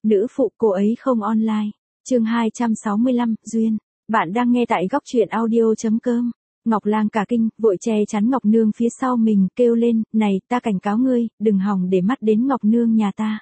nữ phụ cô ấy không online. Chương 265, Duyên. Bạn đang nghe tại góc truyện audio.com. Ngọc Lang cả kinh, vội che chắn Ngọc Nương phía sau mình, kêu lên, này, ta cảnh cáo ngươi, đừng hòng để mắt đến Ngọc Nương nhà ta.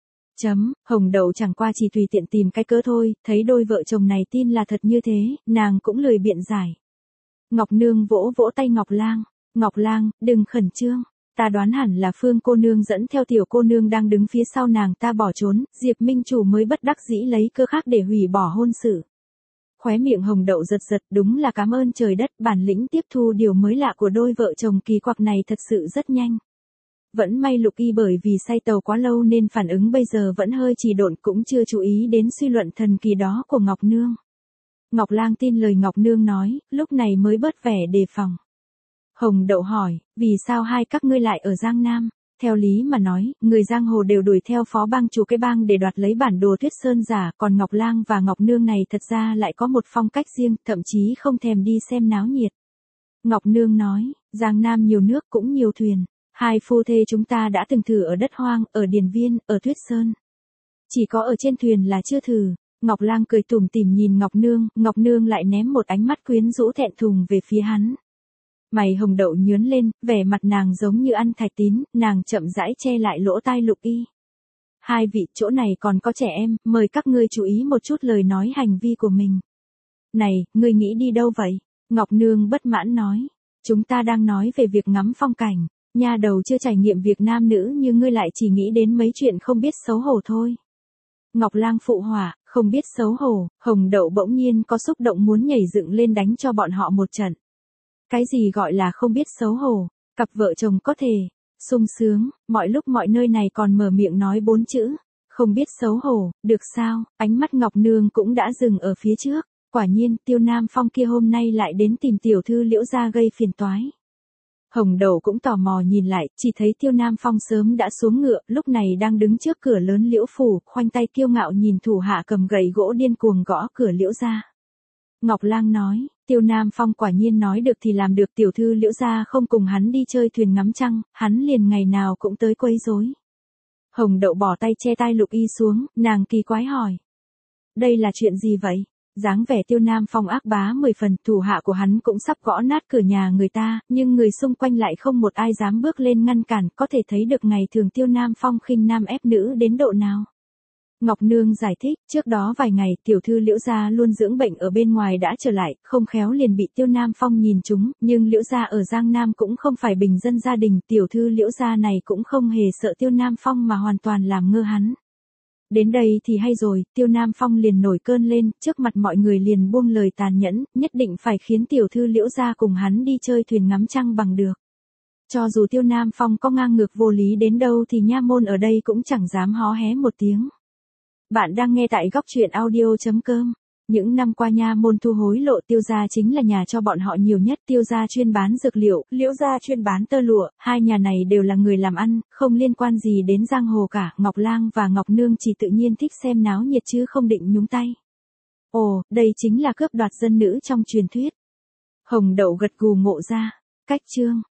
Hồng Đậu chẳng qua chỉ tùy tiện tìm cái cớ thôi, thấy đôi vợ chồng này tin là thật như thế, nàng cũng lười biện giải. Ngọc Nương vỗ vỗ tay Ngọc Lang. Ngọc Lang, đừng khẩn trương. Ta đoán hẳn là Phương cô nương dẫn theo tiểu cô nương đang đứng phía sau nàng ta bỏ trốn, Diệp Minh Chủ mới bất đắc dĩ lấy cơ khác để hủy bỏ hôn sự. Khóe miệng Hồng Đậu giật giật, đúng là cảm ơn trời đất, bản lĩnh tiếp thu điều mới lạ của đôi vợ chồng kỳ quặc này thật sự rất nhanh. Vẫn may Lục Y bởi vì say tàu quá lâu nên phản ứng bây giờ vẫn hơi trì độn, cũng chưa chú ý đến suy luận thần kỳ đó của Ngọc Nương. Ngọc Lang tin lời Ngọc Nương nói, lúc này mới bớt vẻ đề phòng. Hồng Đậu hỏi, vì sao hai các ngươi lại ở Giang Nam? Theo lý mà nói, người giang hồ đều đuổi theo phó bang chủ cái bang để đoạt lấy bản đồ Tuyết Sơn giả, còn Ngọc Lang và Ngọc Nương này thật ra lại có một phong cách riêng, thậm chí không thèm đi xem náo nhiệt. Ngọc Nương nói, Giang Nam nhiều nước cũng nhiều thuyền, hai phu thê chúng ta đã từng thử ở đất hoang, ở Điền Viên, ở Tuyết Sơn. Chỉ có ở trên thuyền là chưa thử. Ngọc Lang cười tủm tỉm nhìn Ngọc Nương lại ném một ánh mắt quyến rũ thẹn thùng về phía hắn. Mày Hồng Đậu nhướng lên, vẻ mặt nàng giống như ăn thạch tín, nàng chậm rãi che lại lỗ tai Lục Y. Hai vị, chỗ này còn có trẻ em, mời các ngươi chú ý một chút lời nói hành vi của mình. Này, ngươi nghĩ đi đâu vậy? Ngọc Nương bất mãn nói. Chúng ta đang nói về việc ngắm phong cảnh, nha đầu chưa trải nghiệm việc nam nữ như ngươi lại chỉ nghĩ đến mấy chuyện không biết xấu hổ thôi. Ngọc Lang phụ họa, không biết xấu hổ, Hồng Đậu bỗng nhiên có xúc động muốn nhảy dựng lên đánh cho bọn họ một trận. Cái gì gọi là không biết xấu hổ, cặp vợ chồng có thể sung sướng, mọi lúc mọi nơi này còn mở miệng nói 4 chữ, không biết xấu hổ, được sao? Ánh mắt Ngọc Nương cũng đã dừng ở phía trước, quả nhiên Tiêu Nam Phong kia hôm nay lại đến tìm tiểu thư Liễu gia gây phiền toái. Hồng Đậu cũng tò mò nhìn lại, chỉ thấy Tiêu Nam Phong sớm đã xuống ngựa, lúc này đang đứng trước cửa lớn Liễu phủ, khoanh tay kiêu ngạo nhìn thủ hạ cầm gậy gỗ điên cuồng gõ cửa Liễu gia. Ngọc Lang nói, Tiêu Nam Phong quả nhiên nói được thì làm được, tiểu thư Liễu gia không cùng hắn đi chơi thuyền ngắm trăng, hắn liền ngày nào cũng tới quấy rối. Hồng Đậu bỏ tay che tai Lục Y xuống, nàng kỳ quái hỏi. Đây là chuyện gì vậy? Dáng vẻ Tiêu Nam Phong ác bá 10 phần, thủ hạ của hắn cũng sắp gõ nát cửa nhà người ta, nhưng người xung quanh lại không một ai dám bước lên ngăn cản, có thể thấy được ngày thường Tiêu Nam Phong khinh nam ép nữ đến độ nào. Ngọc Nương giải thích, trước đó vài ngày tiểu thư Liễu gia luôn dưỡng bệnh ở bên ngoài đã trở lại, không khéo liền bị Tiêu Nam Phong nhìn trúng, nhưng Liễu gia ở Giang Nam cũng không phải bình dân gia đình, tiểu thư Liễu gia này cũng không hề sợ Tiêu Nam Phong mà hoàn toàn làm ngơ hắn. Đến đây thì hay rồi, Tiêu Nam Phong liền nổi cơn lên, trước mặt mọi người liền buông lời tàn nhẫn, nhất định phải khiến tiểu thư Liễu gia cùng hắn đi chơi thuyền ngắm trăng bằng được. Cho dù Tiêu Nam Phong có ngang ngược vô lý đến đâu thì nha môn ở đây cũng chẳng dám hó hé một tiếng. Bạn đang nghe tại góc truyện audio.com. Những năm qua nha môn thu hối lộ, Tiêu gia chính là nhà cho bọn họ nhiều nhất. Tiêu gia chuyên bán dược liệu, Liễu gia chuyên bán tơ lụa, hai nhà này đều là người làm ăn, không liên quan gì đến giang hồ cả. Ngọc Lang và Ngọc Nương chỉ tự nhiên thích xem náo nhiệt chứ không định nhúng tay. Ồ, đây chính là cướp đoạt dân nữ trong truyền thuyết. Hồng Đậu gật gù ngộ ra. Cách chương.